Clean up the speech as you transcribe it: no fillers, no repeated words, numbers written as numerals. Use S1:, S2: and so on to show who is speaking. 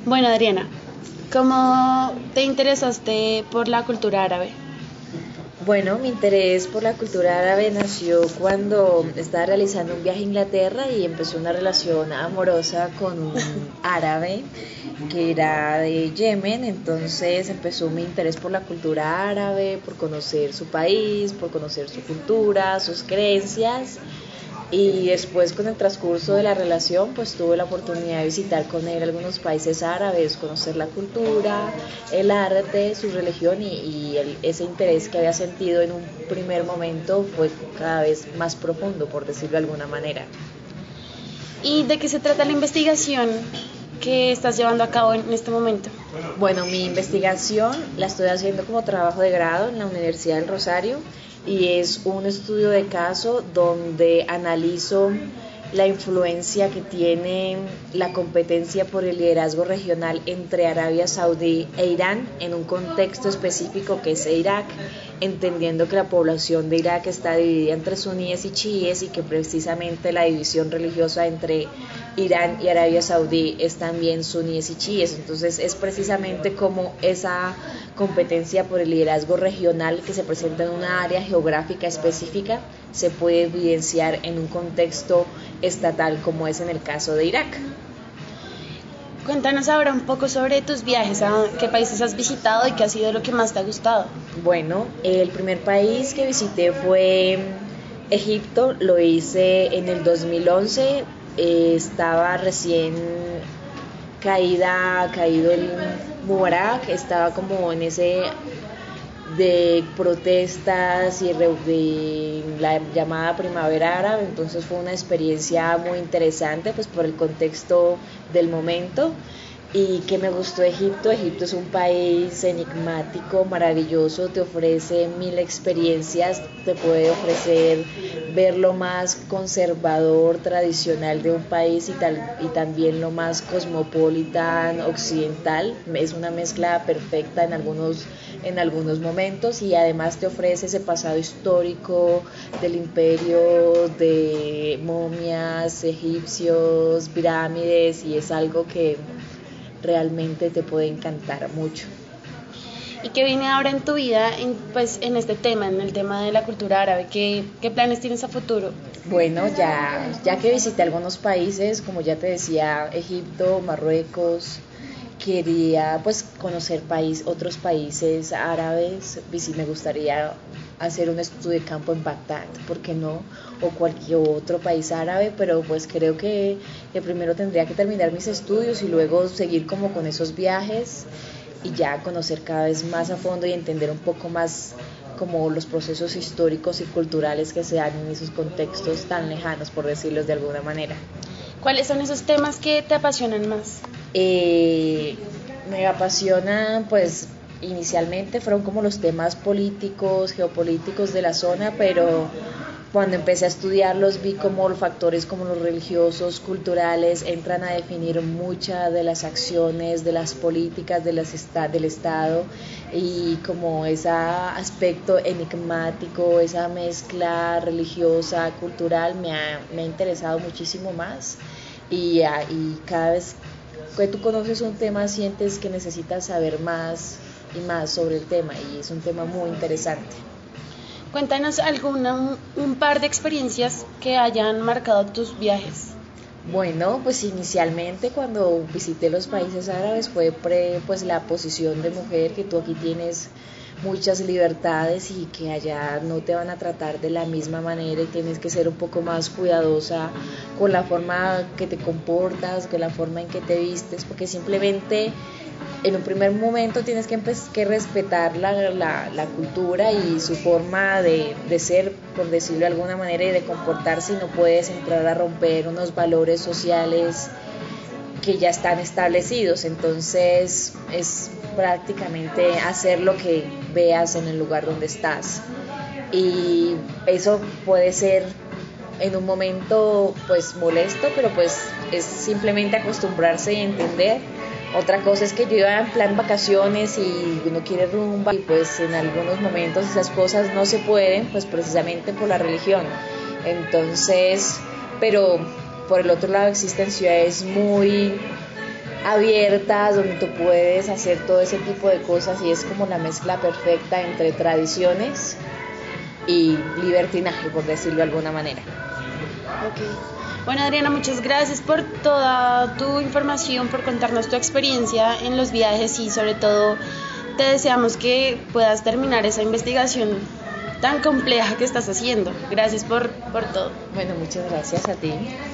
S1: Bueno, Adriana, ¿cómo te interesaste por la cultura árabe?
S2: Bueno, mi interés por la cultura árabe nació cuando estaba realizando un viaje a Inglaterra y empezó una relación amorosa con un árabe que era de Yemen. Entonces empezó mi interés por la cultura árabe, por conocer su país, por conocer su cultura, sus creencias. Y después, con el transcurso de la relación, pues tuve la oportunidad de visitar con él algunos países árabes, conocer la cultura, el arte, su religión, ese interés que había sentido en un primer momento fue cada vez más profundo, por decirlo de alguna manera.
S1: ¿Y de qué se trata la investigación que estás llevando a cabo en este momento?
S2: Bueno, mi investigación la estoy haciendo como trabajo de grado en la Universidad del Rosario y es un estudio de caso donde analizo la influencia que tiene la competencia por el liderazgo regional entre Arabia Saudí e Irán en un contexto específico que es Irak, entendiendo que la población de Irak está dividida entre suníes y chiíes y que precisamente la división religiosa entre Irán y Arabia Saudí es también suníes y chiíes. Entonces es precisamente como esa competencia por el liderazgo regional que se presenta en una área geográfica específica se puede evidenciar en un contexto estatal como es en el caso de Irak.
S1: Cuéntanos ahora un poco sobre tus viajes, a qué países has visitado y qué ha sido lo que más te ha gustado.
S2: Bueno, el primer país que visité fue Egipto, lo hice en el 2011, estaba recién caído el Mubarak, estaba como en ese de protestas y de la llamada primavera árabe. Entonces fue una experiencia muy interesante pues por el contexto del momento. ¿Y qué me gustó de Egipto? Egipto es un país enigmático, maravilloso, te ofrece mil experiencias, te puede ofrecer ver lo más conservador, tradicional de un país y también lo más cosmopolitan, occidental. Es una mezcla perfecta en algunos momentos y además te ofrece ese pasado histórico del imperio, de momias, egipcios, pirámides, y es algo que realmente te puede encantar mucho.
S1: ¿Y qué viene ahora en tu vida en este tema, en el tema de la cultura árabe? ¿Qué planes tienes a futuro?
S2: Bueno, ya que visité algunos países, como ya te decía, Egipto, Marruecos, quería pues conocer otros países árabes, y si me gustaría hacer un estudio de campo en Bagdad, ¿por qué no? O cualquier otro país árabe, pero pues creo que primero tendría que terminar mis estudios y luego seguir como con esos viajes y ya conocer cada vez más a fondo y entender un poco más como los procesos históricos y culturales que se dan en esos contextos tan lejanos, por decirlos de alguna manera.
S1: ¿Cuáles son esos temas que te apasionan más?
S2: Me apasiona, pues inicialmente fueron como los temas políticos, geopolíticos de la zona, pero cuando empecé a estudiarlos vi como los factores como los religiosos, culturales, entran a definir muchas de las acciones, de las políticas del Estado, y como ese aspecto enigmático, esa mezcla religiosa, cultural, me ha interesado muchísimo más y cada vez que tú conoces un tema sientes que necesitas saber más y más sobre el tema y es un tema muy interesante.
S1: Cuéntanos un par de experiencias que hayan marcado tus viajes.
S2: Bueno, pues inicialmente cuando visité los países árabes fue pues la posición de mujer, que tú aquí tienes muchas libertades y que allá no te van a tratar de la misma manera y tienes que ser un poco más cuidadosa con la forma que te comportas, con la forma en que te vistes, porque simplemente en un primer momento tienes que respetar la cultura y su forma de ser, por decirlo de alguna manera, y de comportarse, y no puedes entrar a romper unos valores sociales que ya están establecidos. Entonces es prácticamente hacer lo que veas en el lugar donde estás, y eso puede ser en un momento pues molesto, pero pues es simplemente acostumbrarse y entender. Otra cosa es que yo iba en plan vacaciones y uno quiere rumba y pues en algunos momentos esas cosas no se pueden, pues precisamente por la religión. Entonces, pero por el otro lado existen ciudades muy abiertas, donde tú puedes hacer todo ese tipo de cosas y es como la mezcla perfecta entre tradiciones y libertinaje, por decirlo de alguna manera.
S1: Ok. Bueno, Adriana, muchas gracias por toda tu información, por contarnos tu experiencia en los viajes y sobre todo te deseamos que puedas terminar esa investigación tan compleja que estás haciendo. Gracias por todo.
S2: Bueno, muchas gracias a ti.